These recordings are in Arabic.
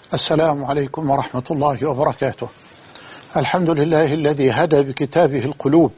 السلام عليكم ورحمة الله وبركاته. الحمد لله الذي هدى بكتابه القلوب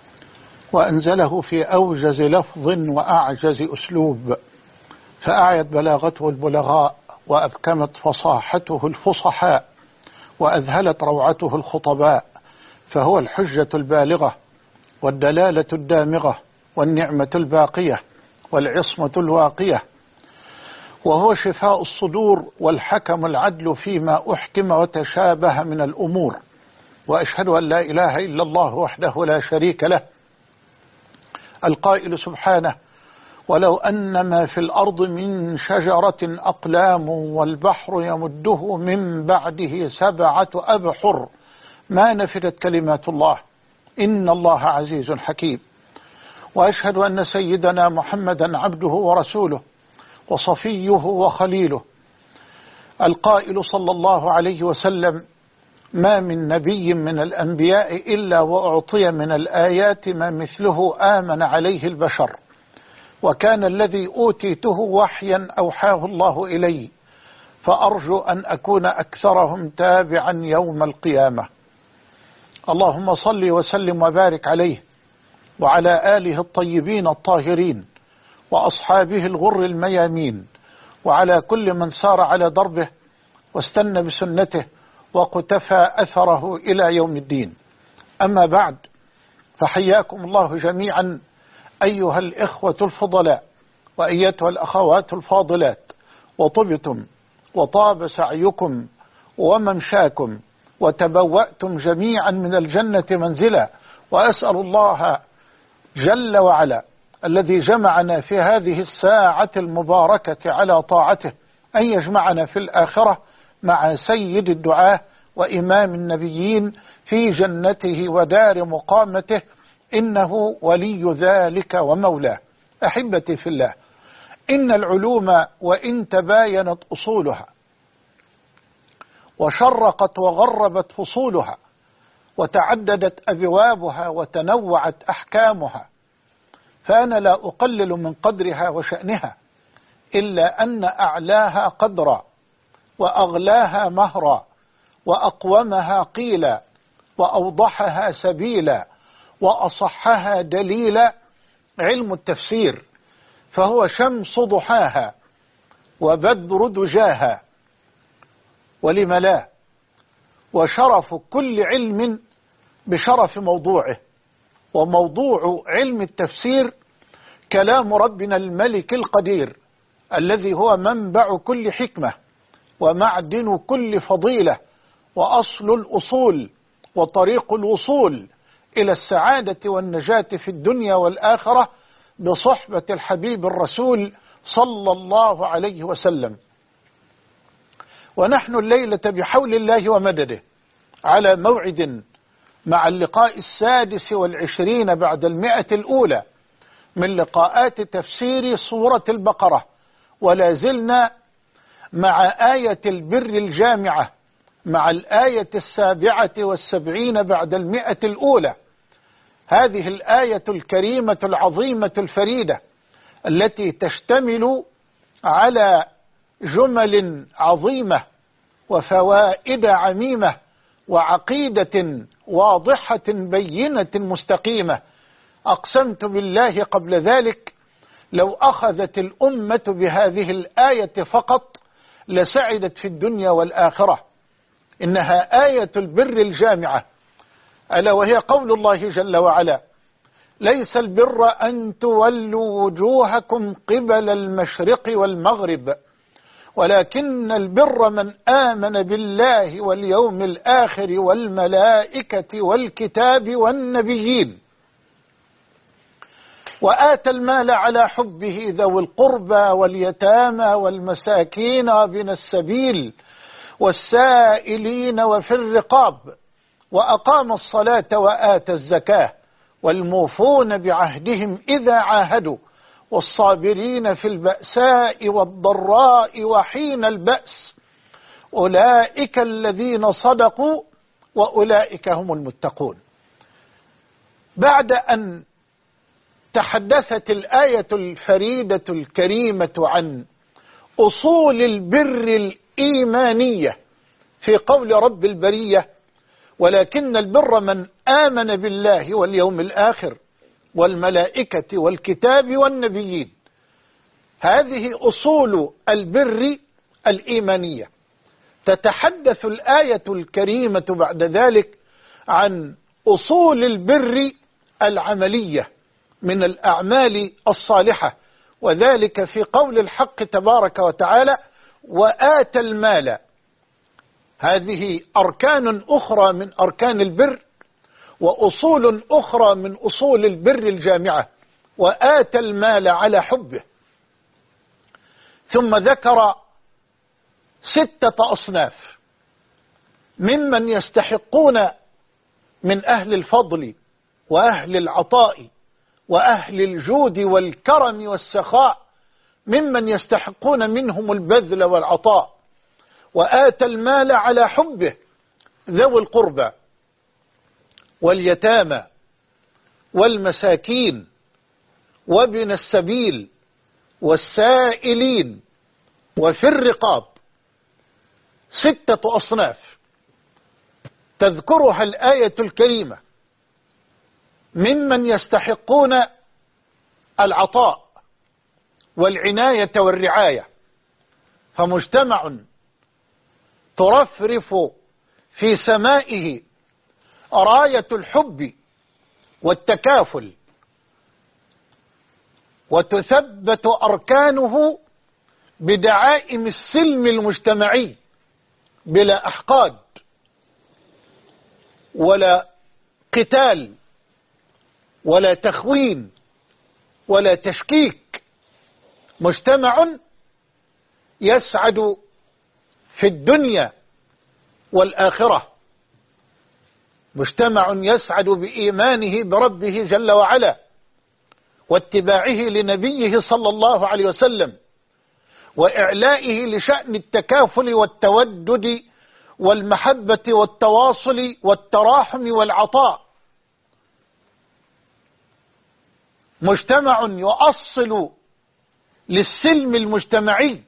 وأنزله في أوجز لفظ وأعجز أسلوب، فأعيت بلاغته البلغاء وأبكمت فصاحته الفصحاء وأذهلت روعته الخطباء، فهو الحجة البالغة والدلالة الدامغة والنعمة الباقية والعصمة الواقية، وهو شفاء الصدور والحكم العدل فيما أحكم وتشابه من الأمور. وأشهد أن لا إله إلا الله وحده لا شريك له، القائل سبحانه: ولو أن ما في الأرض من شجرة أقلام والبحر يمده من بعده 7 أبحر ما نفدت كلمات الله إن الله عزيز حكيم. وأشهد أن سيدنا محمدا عبده ورسوله وصفيه وخليله، القائل صلى الله عليه وسلم: ما من نبي من الأنبياء إلا وأعطي من الآيات ما مثله آمن عليه البشر، وكان الذي أوتيته وحيا أوحاه الله إلي، فأرجو أن أكون أكثرهم تابعا يوم القيامة. اللهم صل وسلم وبارك عليه وعلى آله الطيبين الطاهرين وأصحابه الغر الميامين، وعلى كل من سار على دربه واستنى بسنته وقتفى أثره إلى يوم الدين. أما بعد، فحياكم الله جميعا أيها الإخوة الفضلاء وأيتها الأخوات الفاضلات، وطبتم وطاب سعيكم وممشاكم وتبوأتم جميعا من الجنة منزلا، وأسأل الله جل وعلا الذي جمعنا في هذه الساعة المباركة على طاعته أن يجمعنا في الآخرة مع سيد الدعاة وإمام النبيين في جنته ودار مقامته، إنه ولي ذلك ومولاه. أحبتي في الله، إن العلوم وإن تباينت أصولها وشرقت وغربت فصولها وتعددت أبوابها وتنوعت أحكامها، فأنا لا أقلل من قدرها وشأنها، إلا أن أعلاها قدرا وأغلاها مهرا وأقومها قيلا وأوضحها سبيلا وأصحها دليلا علم التفسير، فهو شمس ضحاها وبدر دجاها، ولم لا، وشرف كل علم بشرف موضوعه. وموضوع علم التفسير كلام ربنا الملك القدير، الذي هو منبع كل حكمة ومعدن كل فضيلة وأصل الأصول وطريق الوصول إلى السعادة والنجاة في الدنيا والآخرة بصحبة الحبيب الرسول صلى الله عليه وسلم. ونحن الليلة بحول الله ومدده على موعد مع اللقاء 26 بعد 100 الأولى من لقاءات تفسير سورة البقرة، ولا زلنا مع آية البر الجامعة، مع الآية 77 بعد 100 الأولى. هذه الآية الكريمة العظيمة الفريدة التي تشتمل على جمل عظيمة وفوائد عميمة وعقيدة واضحة بينة مستقيمة. أقسمت بالله قبل ذلك لو أخذت الأمة بهذه الآية فقط لسعدت في الدنيا والآخرة. إنها آية البر الجامعة، ألا وهي قول الله جل وعلا: ليس البر أن تولوا وجوهكم قبل المشرق والمغرب ولكن البر من آمن بالله واليوم الآخر والملائكة والكتاب والنبيين وآتى المال على حبه ذوي القربى واليتامى والمساكين وابن السبيل والسائلين وفي الرقاب وأقام الصلاة وآتى الزكاة والموفون بعهدهم إذا عاهدوا والصابرين في البأساء والضراء وحين البأس أولئك الذين صدقوا وأولئك هم المتقون. بعد أن تحدثت الآية الفريدة الكريمة عن أصول البر الإيمانية في قول رب البرية: ولكن البر من آمن بالله واليوم الآخر والملائكة والكتاب والنبيين. هذه أصول البر الإيمانية. تتحدث الآية الكريمة بعد ذلك عن أصول البر العملية من الأعمال الصالحة، وذلك في قول الحق تبارك وتعالى: وآتى المال. هذه أركان أخرى من أركان البر، وأصول أخرى من أصول البر الجامعة. وآتى المال على حبه. ثم ذكر 6 أصناف ممن يستحقون من أهل الفضل وأهل العطاء وأهل الجود والكرم والسخاء، ممن يستحقون منهم البذل والعطاء. وآتى المال على حبه ذوي القربى واليتامى والمساكين وابن السبيل والسائلين وفي الرقاب. 6 أصناف تذكرها الآية الكريمة ممن يستحقون العطاء والعناية والرعاية. فمجتمع ترفرف في سمائه راية الحب والتكافل، وتثبت أركانه بدعائم السلم المجتمعي بلا أحقاد ولا قتال ولا تخوين ولا تشكيك. مجتمع يسعد في الدنيا والآخرة، مجتمع يسعد بإيمانه بربه جل وعلا واتباعه لنبيه صلى الله عليه وسلم، وإعلائه لشأن التكافل والتودد والمحبة والتواصل والتراحم والعطاء. مجتمع يؤصل للسلم المجتمعي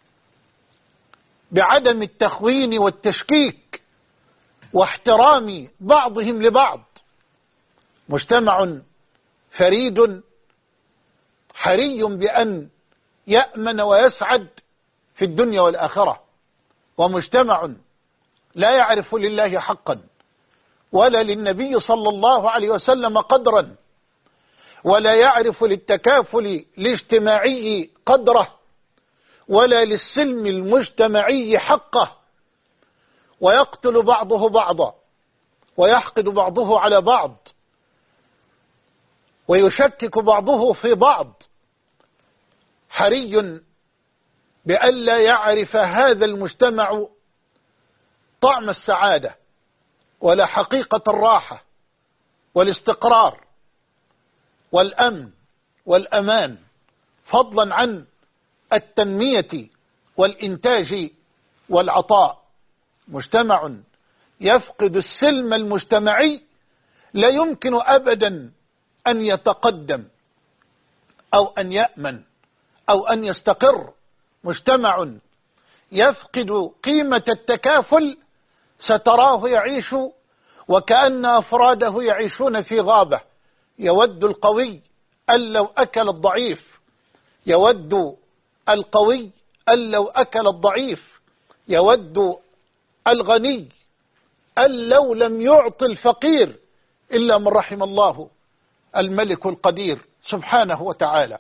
بعدم التخوين والتشكيك واحترام بعضهم لبعض. مجتمع فريد حري بأن يأمن ويسعد في الدنيا والآخرة. ومجتمع لا يعرف لله حقا ولا للنبي صلى الله عليه وسلم قدرا، ولا يعرف للتكافل الاجتماعي قدره، ولا للسلم المجتمعي حقه، ويقتل بعضه بعضا ويحقد بعضه على بعض ويشكك بعضه في بعض. حري بألا يعرف هذا المجتمع طعم السعادة ولا حقيقة الراحة والاستقرار والأمن والأمان، فضلا عن التنمية والإنتاج والعطاء. مجتمع يفقد السلم المجتمعي لا يمكن أبدا أن يتقدم أو أن يأمن أو أن يستقر. مجتمع يفقد قيمة التكافل ستراه يعيش وكأن أفراده يعيشون في غابة. يود القوي أن لو أكل الضعيف، يود القوي أن لو أكل الضعيف، يود الغني أن لو لم يعط الفقير، إلا من رحم الله الملك القدير سبحانه وتعالى.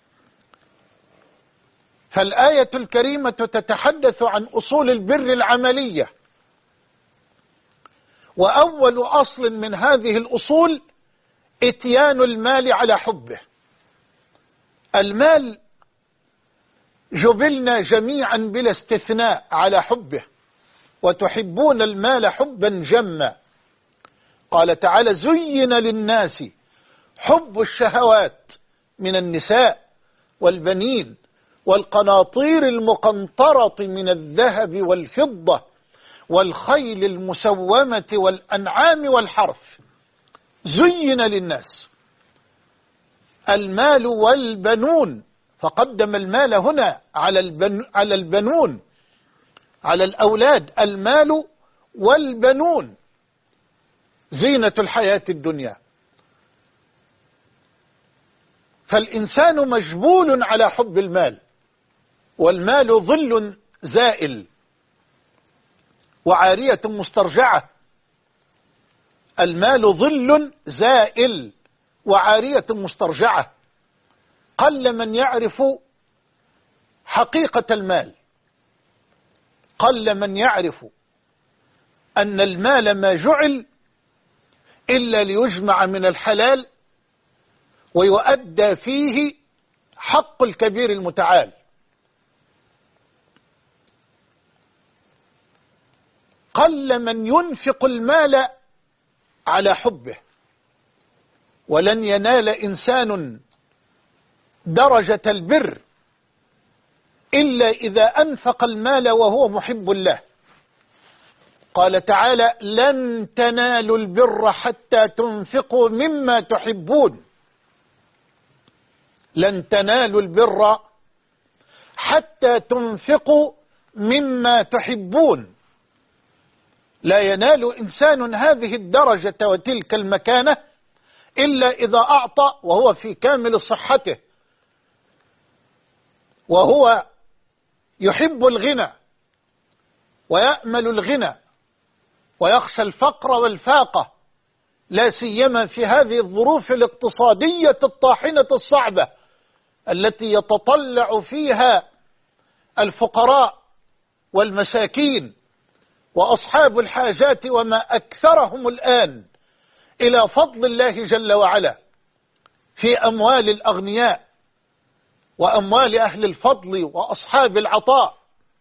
فالآية الكريمة تتحدث عن أصول البر العملية، وأول أصل من هذه الأصول إتيان المال على حبه. المال جبلنا جميعا بلا استثناء على حبه، وتحبون المال حبا جما. قال تعالى: زين للناس حب الشهوات من النساء والبنين والقناطير المقنطرة من الذهب والفضة والخيل المسومة والأنعام والحرث. زين للناس المال والبنون، فقدم المال هنا على البنون، على الأولاد: المال والبنون زينة الحياة الدنيا. فالإنسان مجبول على حب المال، والمال ظل زائل وعارية مسترجعة. المال ظل زائل وعارية مسترجعة. قل من يعرف حقيقة المال، قل من يعرف أن المال ما جعل إلا ليجمع من الحلال ويؤدى فيه حق الكبير المتعال. قل من ينفق المال على حبه. ولن ينال إنسان درجة البر إلا إذا أنفق المال وهو محب له. قال تعالى: لن تنالوا البر حتى تنفقوا مما تحبون. لن تنالوا البر حتى تنفقوا مما تحبون. لا ينال إنسان هذه الدرجة وتلك المكانة إلا إذا أعطى وهو في كامل صحته، وهو يحب الغنى ويأمل الغنى ويخشى الفقر والفاقة، لا سيما في هذه الظروف الاقتصادية الطاحنة الصعبة التي يتطلع فيها الفقراء والمساكين وأصحاب الحاجات وما أكثرهم الآن إلى فضل الله جل وعلا في أموال الأغنياء وأموال أهل الفضل وأصحاب العطاء،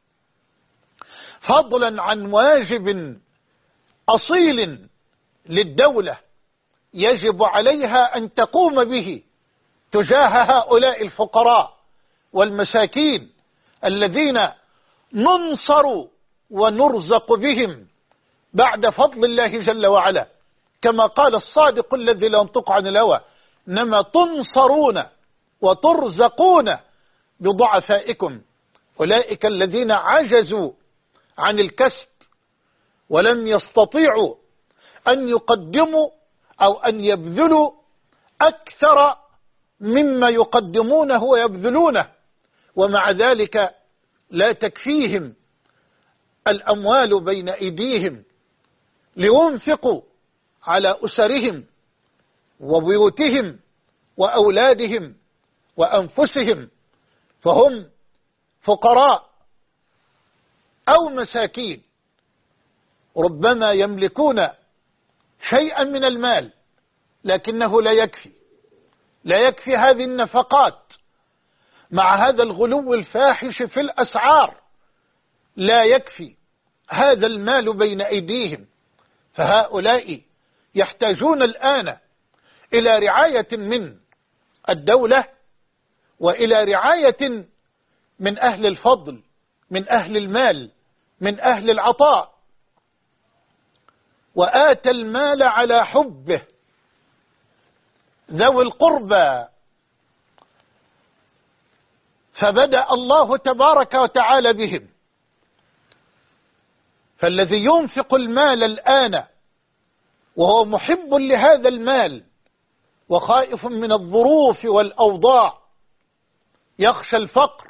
فضلا عن واجب أصيل للدولة يجب عليها أن تقوم به تجاه هؤلاء الفقراء والمساكين الذين ننصر ونرزق بهم بعد فضل الله جل وعلا، كما قال الصادق الذي لا ينطق عن الهوى: إنما تنصرون وترزقون بضعفائكم. أولئك الذين عجزوا عن الكسب ولم يستطيعوا أن يقدموا أو أن يبذلوا أكثر مما يقدمونه ويبذلونه، ومع ذلك لا تكفيهم الأموال بين أيديهم لينفقوا على أسرهم وبيوتهم وأولادهم وأنفسهم، فهم فقراء أو مساكين ربما يملكون شيئا من المال لكنه لا يكفي هذه النفقات، مع هذا الغلو الفاحش في الأسعار لا يكفي هذا المال بين أيديهم. فهؤلاء يحتاجون الآن إلى رعاية من الدولة وإلى رعاية من أهل الفضل، من أهل المال، من أهل العطاء. وآتى المال على حبه ذوي القربى، فبدأ الله تبارك وتعالى بهم. فالذي ينفق المال الآن وهو محب لهذا المال وخائف من الظروف والأوضاع، يخشى الفقر،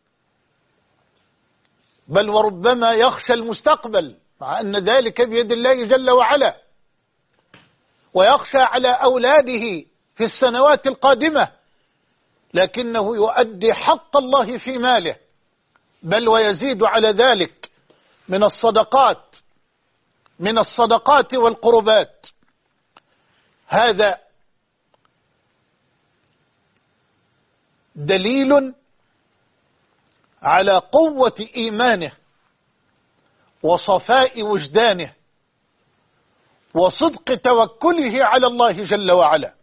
بل وربما يخشى المستقبل، مع أن ذلك بيد الله جل وعلا، ويخشى على أولاده في السنوات القادمة، لكنه يؤدي حق الله في ماله، بل ويزيد على ذلك من الصدقات والقربات. هذا دليل على قوة إيمانه وصفاء وجدانه وصدق توكله على الله جل وعلا.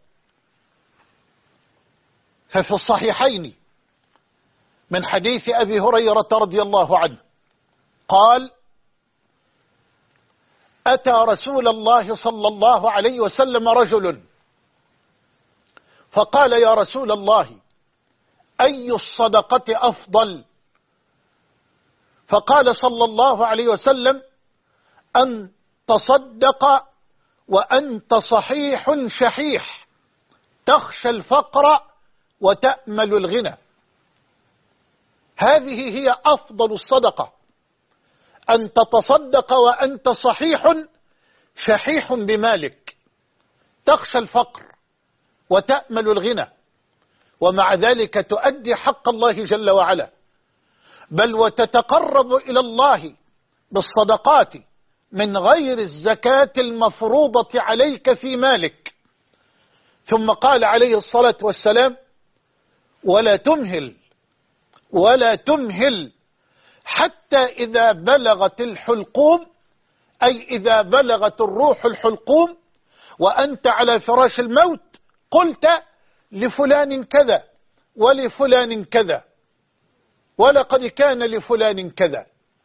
ففي الصحيحين من حديث أبي هريرة رضي الله عنه قال: أتى رسول الله صلى الله عليه وسلم رجل فقال: يا رسول الله، أي الصدقة أفضل؟ فقال صلى الله عليه وسلم: أن تصدق وأنت صحيح شحيح تخشى الفقر وتأمل الغنى. هذه هي أفضل الصدقة، أن تتصدق وأنت صحيح شحيح بمالك، تخشى الفقر وتأمل الغنى، ومع ذلك تؤدي حق الله جل وعلا، بل وتتقرب إلى الله بالصدقات من غير الزكاة المفروضة عليك في مالك. ثم قال عليه الصلاة والسلام: ولا تمهل حتى إذا بلغت الحلقوم، أي إذا بلغت الروح الحلقوم وأنت على فراش الموت، قلت لفلان كذا ولفلان كذا ولقد كان لفلان كذا.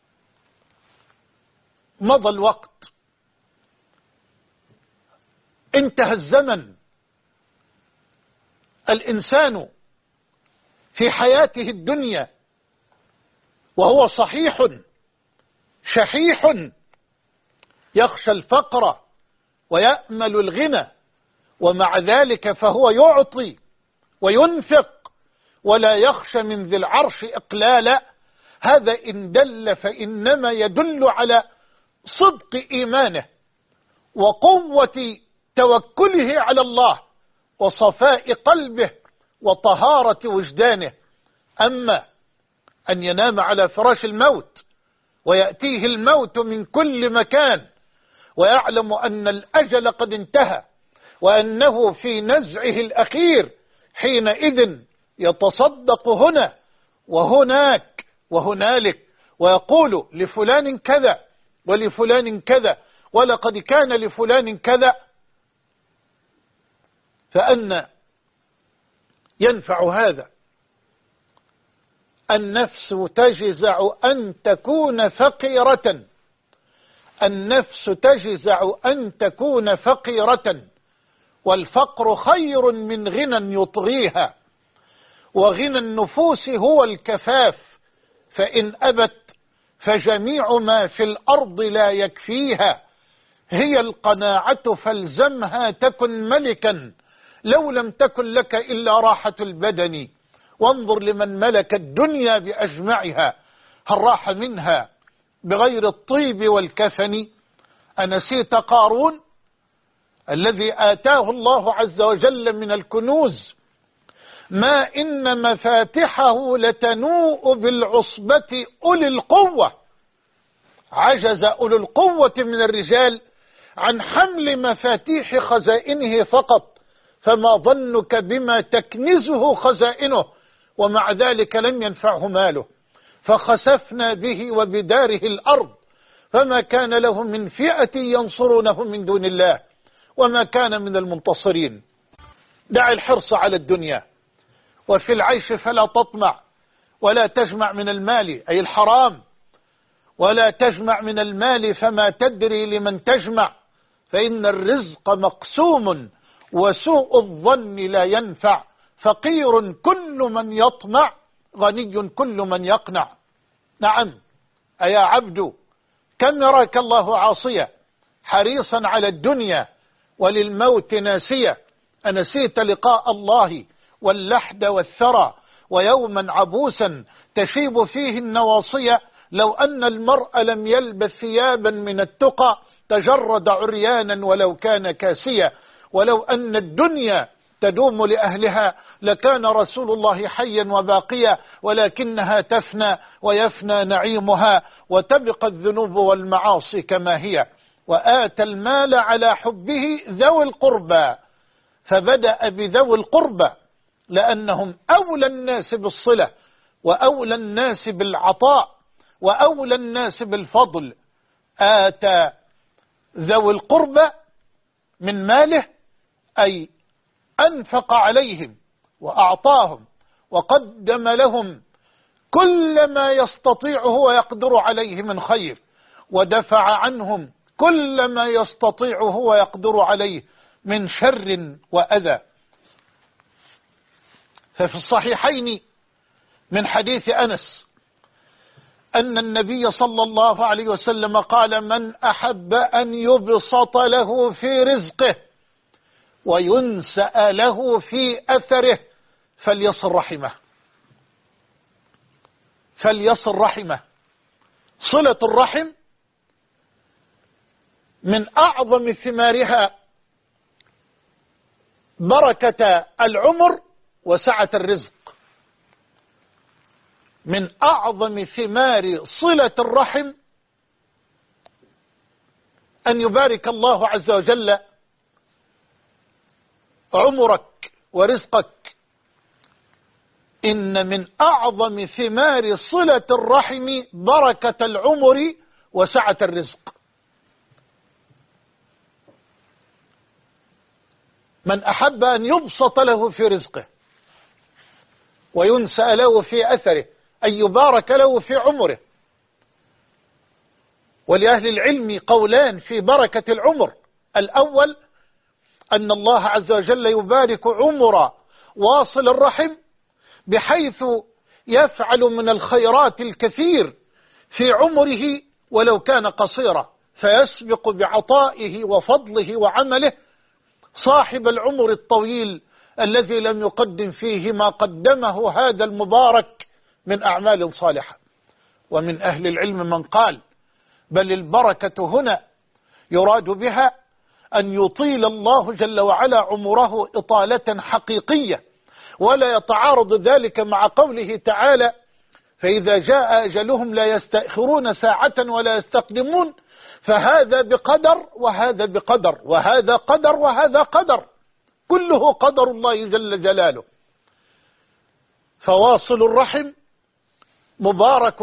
مضى الوقت، انتهى الزمن، الإنسان في حياته الدنيا وهو صحيح شحيح يخشى الفقر ويأمل الغنى، ومع ذلك فهو يعطي وينفق ولا يخشى من ذي العرش إقلالا. هذا إن دل فإنما يدل على صدق إيمانه وقوة توكله على الله وصفاء قلبه وطهارة وجدانه. أما أن ينام على فراش الموت ويأتيه الموت من كل مكان ويعلم أن الأجل قد انتهى وأنه في نزعه الأخير، حينئذ يتصدق هنا وهناك وهنالك ويقول لفلان كذا ولفلان كذا ولقد كان لفلان كذا. فأن ينفع هذا؟ النفس تجزع أن تكون فقيرة، النفس تجزع أن تكون فقيرة، والفقر خير من غنى يطغيها، وغنى النفوس هو الكفاف، فإن أبت فجميع ما في الأرض لا يكفيها. هي القناعة فالزمها تكن ملكا، لو لم تكن لك إلا راحة البدن. وانظر لمن ملك الدنيا بأجمعها، هل راح منها بغير الطيب والكفن؟ أنسيت قارون الذي آتاه الله عز وجل من الكنوز ما إن مفاتحه لتنوء بالعصبة أولي القوة؟ عجز أولي القوة من الرجال عن حمل مفاتيح خزائنه فقط، فما ظنك بما تكنزه خزائنه؟ ومع ذلك لم ينفعه ماله، فخسفنا به وبداره الأرض، فما كان له من فئة ينصرونه من دون الله وما كان من المنتصرين. دع الحرص على الدنيا، وفي العيش فلا تطمع، ولا تجمع من المال أي الحرام، ولا تجمع من المال فما تدري لمن تجمع، فإن الرزق مقسوم وسوء الظن لا ينفع. فقير كل من يطمع، غني كل من يقنع. نعم أيا عبد، كم يراك الله عاصيا حريصا على الدنيا وللموت ناسيا؟ أنسيت لقاء الله واللحد والثرى ويوما عبوسا تشيب فيه النواصية؟ لو أن المرء لم يلبس ثيابا من التقى تجرد عريانا ولو كان كاسيا. ولو أن الدنيا تدوم لأهلها لكان رسول الله حيا وباقيا، ولكنها تفنى ويفنى نعيمها وتبقى الذنوب والمعاصي كما هي. وآتى المال على حبه ذوي القربى، فبدأ بذوي القربى لأنهم أولى الناس بالصلة وأولى الناس بالعطاء وأولى الناس بالفضل. آتى ذوي القربى من ماله أي أنفق عليهم وأعطاهم وقدم لهم كل ما يستطيع ويقدر عليه من خير، ودفع عنهم كل ما يستطيع ويقدر عليه من شر وأذى. ففي الصحيحين من حديث أنس أن النبي صلى الله عليه وسلم قال: من أحب أن يبسط له في رزقه وينسأ له في أثره فليصل رحمه. فليصل رحمه. صلة الرحم من أعظم ثمارها بركة العمر وسعة الرزق. من أعظم ثمار صلة الرحم أن يبارك الله عز وجل عمرك ورزقك. إن من أعظم ثمار صلة الرحم بركة العمر وسعة الرزق. من أحب أن يبسط له في رزقه وينسأ له في أثره، أن يبارك له في عمره. ولأهل العلم قولان في بركة العمر: الأول أن الله عز وجل يبارك عمر واصل الرحم بحيث يفعل من الخيرات الكثير في عمره ولو كان قصيرا، فيسبق بعطائه وفضله وعمله صاحب العمر الطويل الذي لم يقدم فيه ما قدمه هذا المبارك من أعمال صالحة. ومن أهل العلم من قال: بل البركة هنا يراد بها أن يطيل الله جل وعلا عمره إطالة حقيقية، ولا يتعارض ذلك مع قوله تعالى: فإذا جاء أجلهم لا يستأخرون ساعة ولا يستقدمون. فهذا بقدر وهذا بقدر، وهذا قدر وهذا قدر، كله قدر الله جل جلاله. فواصل الرحم مبارك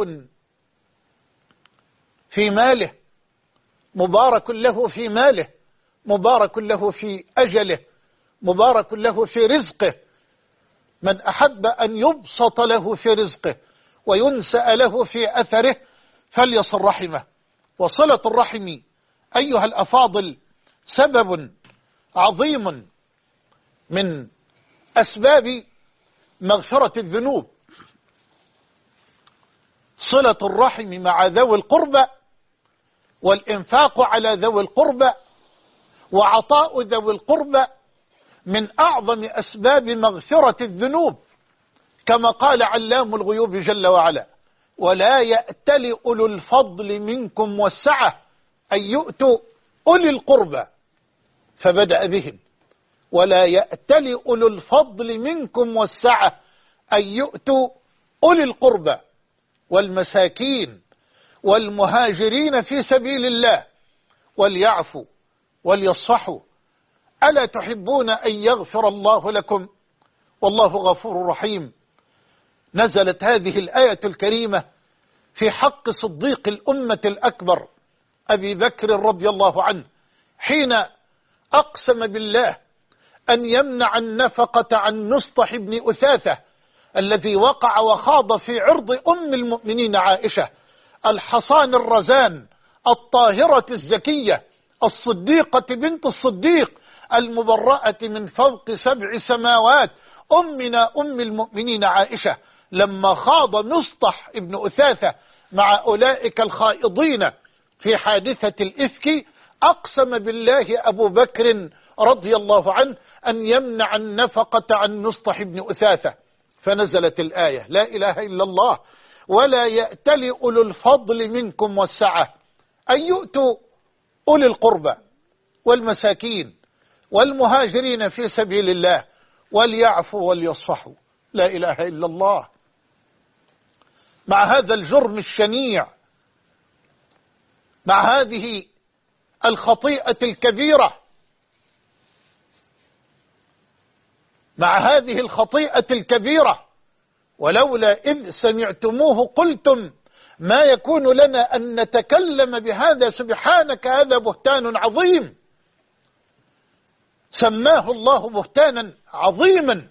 في ماله، مبارك له في ماله، مبارك له في أجله، مبارك له في رزقه. من أحب أن يبسط له في رزقه وينسأ له في أثره فليصل رحمه. وصلة الرحم أيها الأفاضل سبب عظيم من أسباب مغفرة الذنوب. صلة الرحم مع ذوي القربى والإنفاق على ذوي القربى وعطاء ذوي القربى من أعظم أسباب مغفرة الذنوب، كما قال علام الغيوب جل وعلا: ولا يأتل أولو الفضل منكم والسعة أن يؤتوا أولي القربى، فبدأ بهم: ولا يأتل أولو الفضل منكم والسعة أن يؤتوا أولي القربى والمساكين والمهاجرين في سبيل الله وليعفوا وليصفحوا ألا تحبون أن يغفر الله لكم والله غفور رحيم. نزلت هذه الآية الكريمة في حق صديق الأمة الأكبر أبي بكر رضي الله عنه، حين أقسم بالله أن يمنع النفقة عن نصطح بن أثاثة الذي وقع وخاض في عرض أم المؤمنين عائشة الحصان الرزان الطاهرة الزكية الصديقة بنت الصديق المبرأة من فوق 7 سماوات، أمنا أم المؤمنين عائشة، لما خاض مصطح ابن أثاثة مع أولئك الخائضين في حادثة الإفك، أقسم بالله أبو بكر رضي الله عنه أن يمنع النفقة عن مصطح ابن أثاثة، فنزلت الآية: لا إله إلا الله ولا يأتل أولو الفضل منكم والسعة أن يؤتوا أولي القربى والمساكين والمهاجرين في سبيل الله وليعفوا وليصفحوا. لا إله إلا الله. مع هذا الجرم الشنيع، مع هذه الخطيئة الكبيرة، مع هذه الخطيئة الكبيرة، ولولا إذ سمعتموه قلتم ما يكون لنا أن نتكلم بهذا سبحانك هذا بهتان عظيم. سماه الله بهتانا عظيما،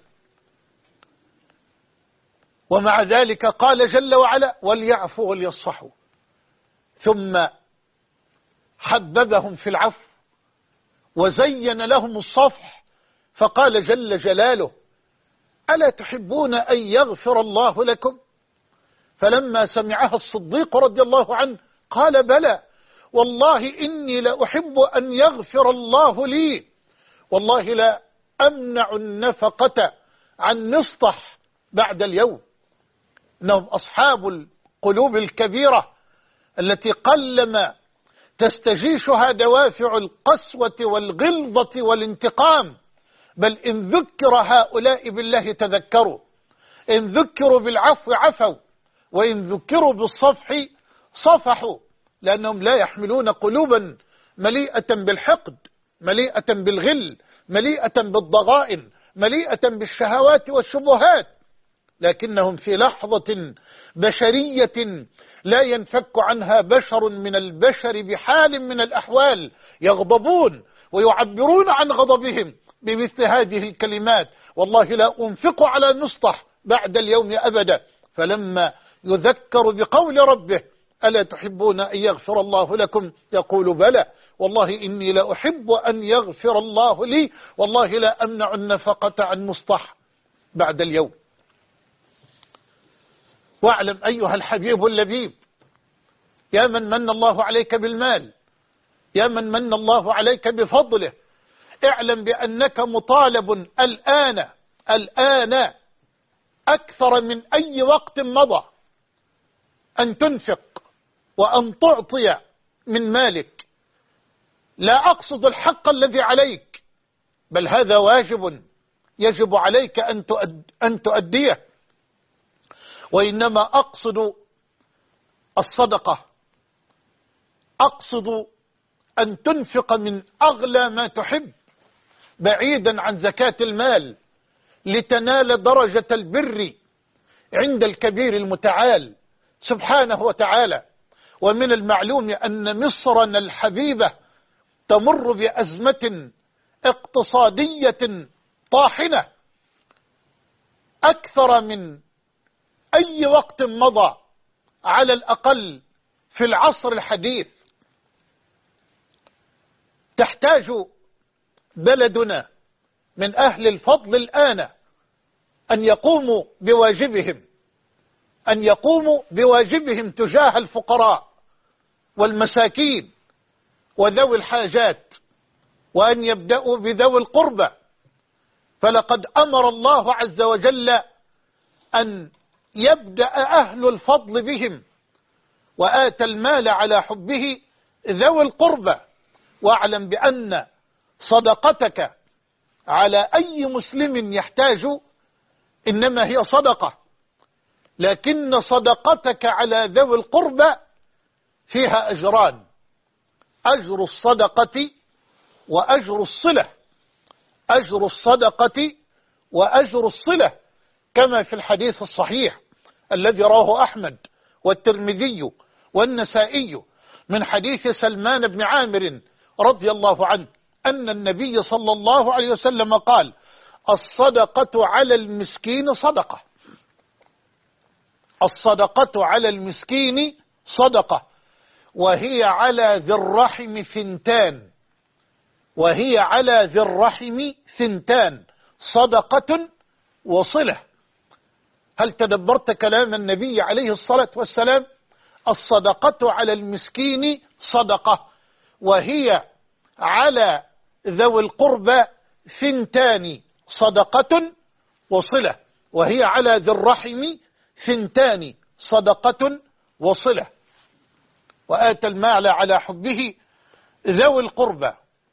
ومع ذلك قال جل وعلا: وليعفوا وليصفحوا، ثم حببهم في العفو وزين لهم الصفح، فقال جل جلاله: ألا تحبون أن يغفر الله لكم؟ فلما سمعها الصديق رضي الله عنه قال بلى والله إني لأحب أن يغفر الله لي، والله لا أمنع النفقة عن مصطح بعد اليوم. إنهم أصحاب القلوب الكبيرة التي قلما تستجيشها دوافع القسوة والغلظة والانتقام، بل إن ذكر هؤلاء بالله تذكروا، إن ذكروا بالعفو عفوا، وإن ذكروا بالصفح صفحوا، لأنهم لا يحملون قلوبا مليئة بالحقد، مليئة بالغل، مليئة بالضغائن، مليئة بالشهوات والشبهات، لكنهم في لحظة بشرية لا ينفك عنها بشر من البشر بحال من الأحوال يغضبون ويعبرون عن غضبهم بمثل هذه الكلمات: والله لا أنفق على مصطح بعد اليوم أبدا. فلما يذكر بقول ربه: ألا تحبون أن يغفر الله لكم؟ يقول بلى والله إني لا أحب أن يغفر الله لي، والله لا أمنع النفقة عن مصطح بعد اليوم. واعلم أيها الحبيب اللبيب، يا من من الله عليك بالمال، يا من من الله عليك بفضله، اعلم بأنك مطالب الآن أكثر من أي وقت مضى أن تنفق وأن تعطي من مالك. لا أقصد الحق الذي عليك، بل هذا واجب يجب عليك أن تؤديه، وإنما أقصد الصدقة، أقصد أن تنفق من أغلى ما تحب بعيدا عن زكاة المال لتنال درجة البر عند الكبير المتعال سبحانه وتعالى. ومن المعلوم أن مصرنا الحبيبة تمر بأزمة اقتصادية طاحنة أكثر من أي وقت مضى على الأقل في العصر الحديث. تحتاج بلدنا من أهل الفضل الآن أن يقوموا بواجبهم تجاه الفقراء والمساكين وذوي الحاجات، وأن يبدأوا بذوي القربى. فلقد أمر الله عز وجل أن يبدأ أهل الفضل بهم، وآتى المال على حبه ذوي القربى. واعلم بأن صدقتك على أي مسلم يحتاج إنما هي صدقة، لكن صدقتك على ذوي القربى فيها أجران: أجر الصدقة وأجر الصلة، أجر الصدقة وأجر الصلة، كما في الحديث الصحيح الذي رواه أحمد والترمذي والنسائي من حديث سلمان بن عامر رضي الله عنه أن النبي صلى الله عليه وسلم قال: الصدقة على المسكين صدقة، الصدقة على المسكين صدقة، وهي على ذي الرحم ثنتان، وهي على ذي الرحم ثنتان، صدقة وصلة. هل تدبرت كلام النبي عليه الصلاة والسلام؟ الصدقة على المسكين صدقة، وهي على ذوي القربى ثنتان، صدقة وصلة، وهي على ذي الرحم ثنتان، صدقة وصلة. وآتى المال على حبه ذوي القربى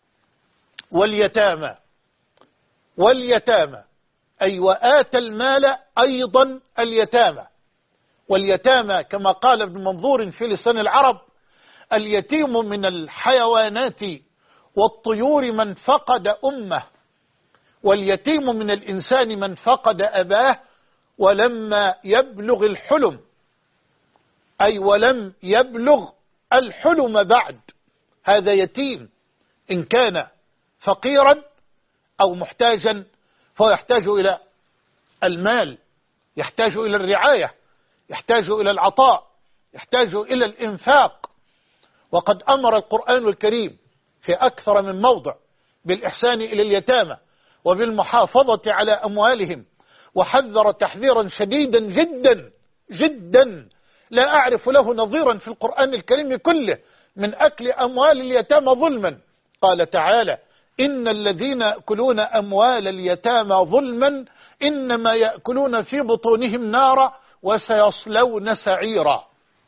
واليتامى أي وآتى المال أيضا اليتامى. واليتامى كما قال ابن منظور في لسان العرب: اليتيم من الحيوانات والطيور من فقد أمه، واليتيم من الإنسان من فقد أباه ولما يبلغ الحلم، أي ولم يبلغ الحلم بعد، هذا يتيم. إن كان فقيرا أو محتاجا فهو يحتاج إلى المال، يحتاج إلى الرعاية، يحتاج إلى العطاء، يحتاج إلى الإنفاق. وقد أمر القرآن الكريم في أكثر من موضع بالإحسان إلى اليتامى وبالمحافظة على أموالهم، وحذر تحذيرا شديدا جدا جدا لا أعرف له نظيرا في القرآن الكريم كله من أكل أموال اليتامى ظلما. قال تعالى: إن الذين يأكلون أموال اليتامى ظلما إنما يأكلون في بطونهم نارا وسيصلون سعيرا.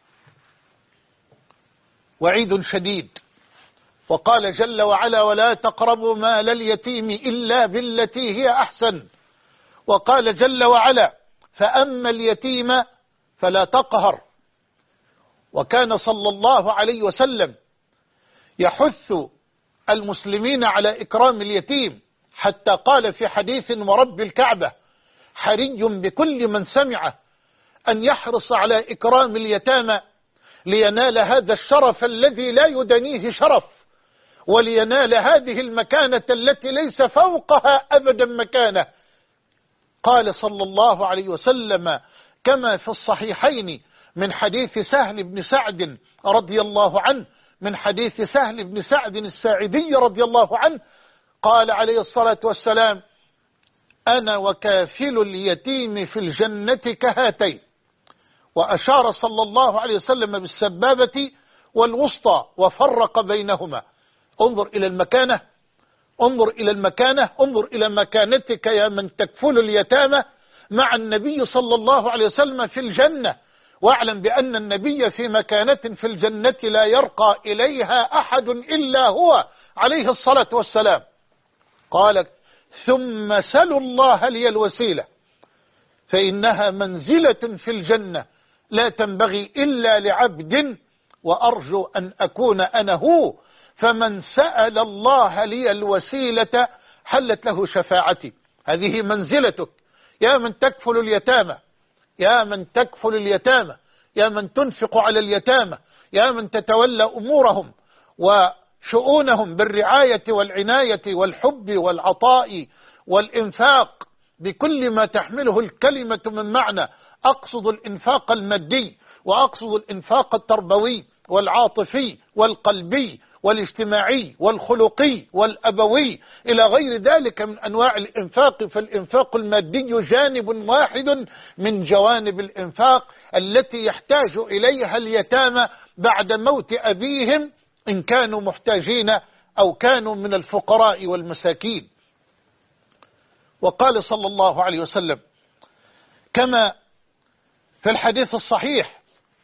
وعيد شديد. وقال جل وعلا: ولا تقربوا مال اليتيم إلا بالتي هي أحسن. وقال جل وعلا: فأما اليتيم فلا تقهر. وكان صلى الله عليه وسلم يحث المسلمين على إكرام اليتيم، حتى قال في حديث: ورب الكعبة حري بكل من سمعه أن يحرص على إكرام اليتامى لينال هذا الشرف الذي لا يدنيه شرف، ولينال هذه المكانة التي ليس فوقها أبدا مكانة. قال صلى الله عليه وسلم كما في الصحيحين من حديث سهل بن سعد رضي الله عنه، من حديث سهل بن سعد الساعدي رضي الله عنه، قال عليه الصلاة والسلام: أنا وكافل اليتيم في الجنة كهاتين. وأشار صلى الله عليه وسلم بالسبابة والوسطى وفرق بينهما. انظر إلى المكانة، انظر إلى المكانة، انظر إلى مكانتك يا من تكفل اليتامى مع النبي صلى الله عليه وسلم في الجنة. واعلم بأن النبي في مكانة في الجنة لا يرقى إليها أحد إلا هو عليه الصلاة والسلام. قال: ثم سلوا الله لي الوسيلة فإنها منزلة في الجنة لا تنبغي إلا لعبد وأرجو أن أكون أنا هو، فمن سأل الله لي الوسيلة حلت له شفاعتي. هذه منزلتك يا من تكفل اليتامى، يا من تكفل اليتامى، يا من تنفق على اليتامى، يا من تتولى أمورهم وشؤونهم بالرعاية والعناية والحب والعطاء والإنفاق بكل ما تحمله الكلمة من معنى. أقصد الإنفاق المادي، وأقصد الإنفاق التربوي والعاطفي والقلبي والاجتماعي والخلقي والأبوي إلى غير ذلك من أنواع الإنفاق. فالإنفاق المادي جانب واحد من جوانب الإنفاق التي يحتاج إليها اليتامى بعد موت أبيهم إن كانوا محتاجين أو كانوا من الفقراء والمساكين. وقال صلى الله عليه وسلم كما في الحديث الصحيح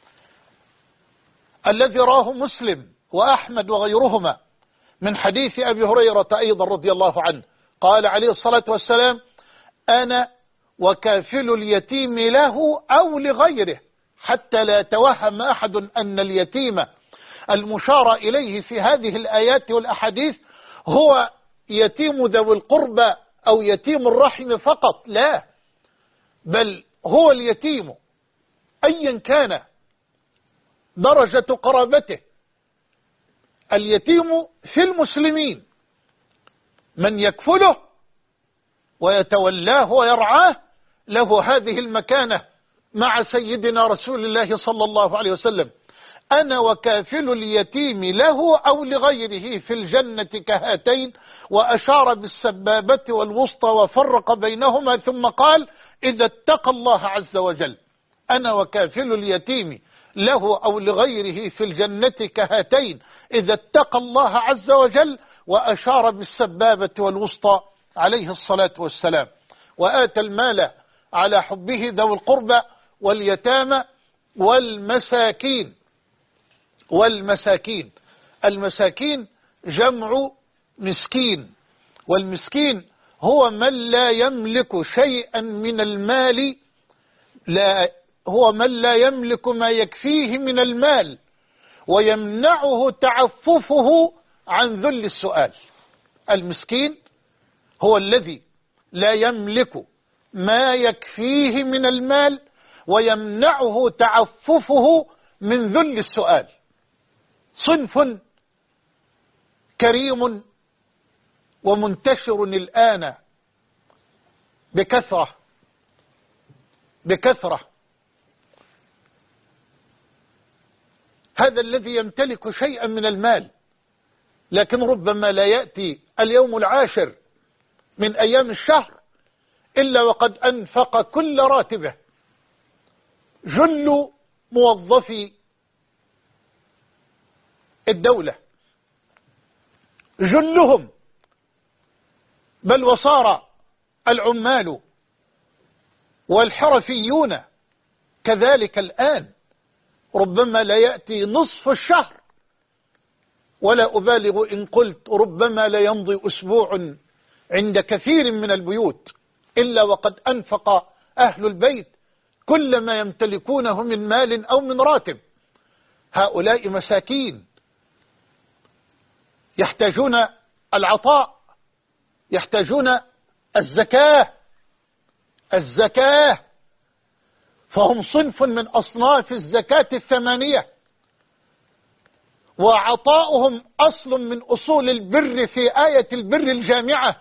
الذي راه مسلم وأحمد وغيرهما من حديث أبي هريرة أيضا رضي الله عنه، قال عليه الصلاة والسلام: أنا وكافل اليتيم له أو لغيره، حتى لا يتوهم أحد أن اليتيم المشار إليه في هذه الآيات والأحاديث هو يتيم ذوي القربى أو يتيم الرحم فقط، لا، بل هو اليتيم أيا كان درجة قرابته. اليتيم في المسلمين من يكفله ويتولاه ويرعاه له هذه المكانة مع سيدنا رسول الله صلى الله عليه وسلم: أنا وكافل اليتيم له أو لغيره في الجنة كهاتين. وأشار بالسبابة والوسطى وفرق بينهما، ثم قال: إذا اتقى الله عز وجل. أنا وكافل اليتيم له أو لغيره في الجنة كهاتين إذا اتقى الله عز وجل. وأشار بالسبابة والوسطى عليه الصلاة والسلام. وآتى المال على حبه ذوي القربى واليتامى والمساكين. والمساكين، المساكين جمع مسكين، والمسكين هو من لا يملك شيئا من المال، هو من لا يملك ما يكفيه من المال ويمنعه تعففه عن ذل السؤال. المسكين هو الذي لا يملك ما يكفيه من المال ويمنعه تعففه من ذل السؤال. صنف كريم ومنتشر الآن بكثرة هذا الذي يمتلك شيئا من المال، لكن ربما لا يأتي اليوم العاشر من أيام الشهر إلا وقد أنفق كل راتبه. جل موظفي الدولة جلهم، بل وصار العمال والحرفيون كذلك الآن، ربما لا يأتي نصف الشهر ولا أبالغ إن قلت ربما لا يمضي أسبوع عند كثير من البيوت إلا وقد أنفق أهل البيت كل ما يمتلكونه من مال أو من راتب. هؤلاء مساكين يحتاجون العطاء، يحتاجون الزكاة، فهم صنف من أصناف الزكاة الثمانية، وعطاؤهم أصل من أصول البر في آية البر الجامعة،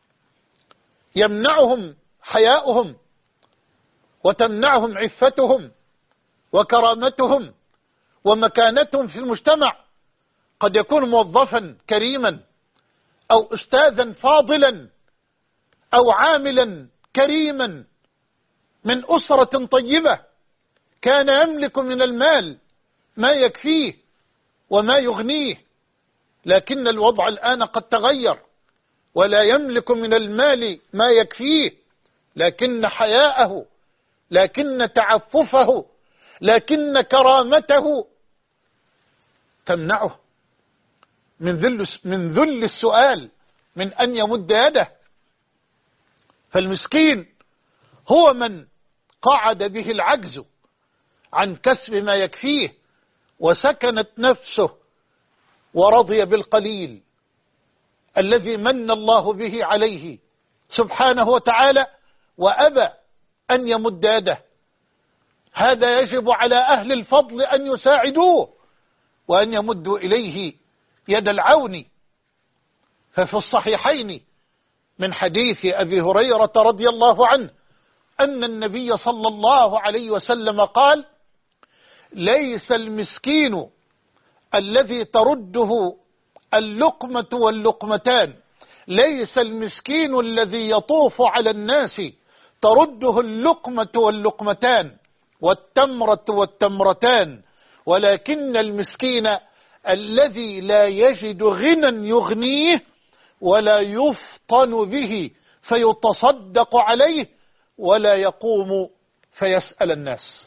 يمنعهم حياؤهم وتمنعهم عفتهم وكرامتهم ومكانتهم في المجتمع. قد يكون موظفا كريما أو أستاذا فاضلا أو عاملا كريما من أسرة طيبة كان يملك من المال ما يكفيه وما يغنيه، لكن الوضع الآن قد تغير، ولا يملك من المال ما يكفيه، لكن حياءه، لكن تعففه، لكن كرامته تمنعه من ذل السؤال، من أن يمد يده. فالمسكين هو من قعد به العجز عن كسب ما يكفيه وسكنت نفسه ورضي بالقليل الذي من الله به عليه سبحانه وتعالى وأبى أن يمد يده. هذا يجب على أهل الفضل أن يساعدوه وأن يمدوا إليه يد العون. ففي الصحيحين من حديث أبي هريرة رضي الله عنه أن النبي صلى الله عليه وسلم قال: ليس المسكين الذي ترده اللقمة واللقمتان، ليس المسكين الذي يطوف على الناس ترده اللقمة واللقمتان والتمرة والتمرتان، ولكن المسكين الذي لا يجد غنى يغنيه ولا يفطن به فيتصدق عليه ولا يقوم فيسأل الناس.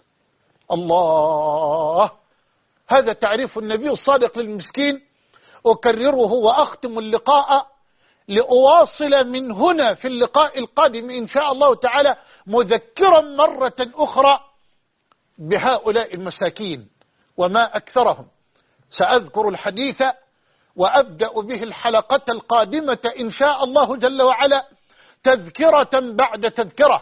الله، هذا تعريف النبي الصادق للمسكين. أكرره وأختم اللقاء لأواصل من هنا في اللقاء القادم إن شاء الله تعالى، مذكرا مرة أخرى بهؤلاء المساكين وما أكثرهم. سأذكر الحديث وأبدأ به الحلقة القادمة إن شاء الله جل وعلا، تذكرة بعد تذكرة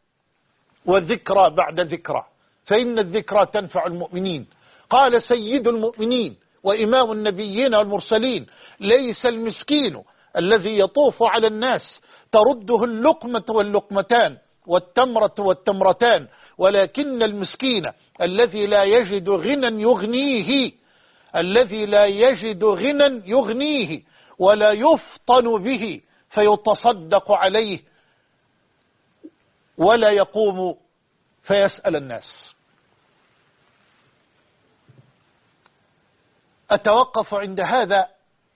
وذكرى بعد ذكرى، فإن الذكرى تنفع المؤمنين. قال سيد المؤمنين وإمام النبيين والمرسلين: ليس المسكين الذي يطوف على الناس ترده اللقمة واللقمتان والتمرة والتمرتان، ولكن المسكين الذي لا يجد غنى يغنيه، الذي لا يجد غنى يغنيه ولا يفطن به فيتصدق عليه ولا يقوم فيسأل الناس. أتوقف عند هذا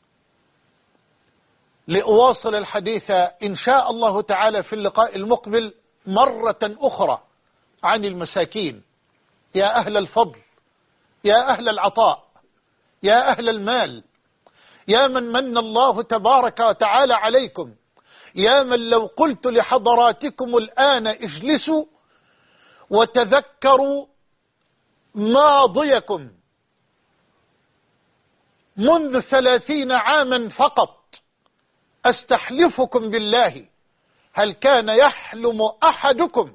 لأواصل الحديث إن شاء الله تعالى في اللقاء المقبل مرة أخرى عن المساكين. يا أهل الفضل، يا أهل العطاء، يا أهل المال، يا من الله تبارك وتعالى عليكم، يا من لو قلت لحضراتكم الآن اجلسوا وتذكروا ماضيكم منذ 30 عاما فقط، أستحلفكم بالله هل كان يحلم أحدكم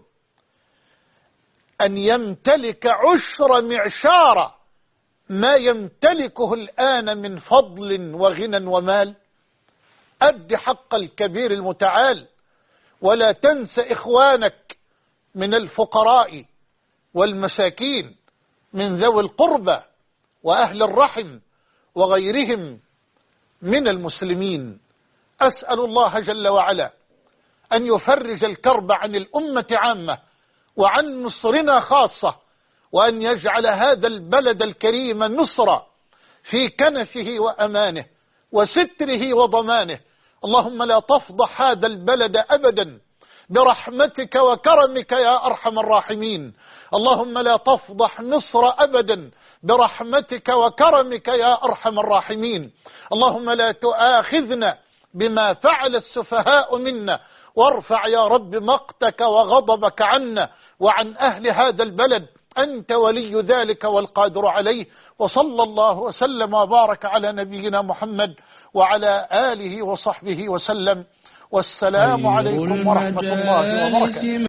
أن يمتلك عشر معشار ما يمتلكه الآن من فضل وغنى ومال؟ أد حق الكبير المتعال، ولا تنس إخوانك من الفقراء والمساكين، من ذوي القربى وأهل الرحم وغيرهم من المسلمين. أسأل الله جل وعلا أن يفرج الكرب عن الأمة عامة وعن مصرنا خاصة، وأن يجعل هذا البلد الكريم مصر في كنفه وأمانه وستره وضمانه. اللهم لا تفضح هذا البلد أبدا برحمتك وكرمك يا أرحم الراحمين. اللهم لا تفضح مصر أبدا برحمتك وكرمك يا أرحم الراحمين. اللهم لا تؤاخذنا بما فعل السفهاء منا، وارفع يا رب مقتك وغضبك عنا وعن أهل هذا البلد، أنت ولي ذلك والقادر عليه. وصلى الله وسلم وبارك على نبينا محمد وعلى آله وصحبه وسلم، والسلام عليكم ورحمة الله وبركاته.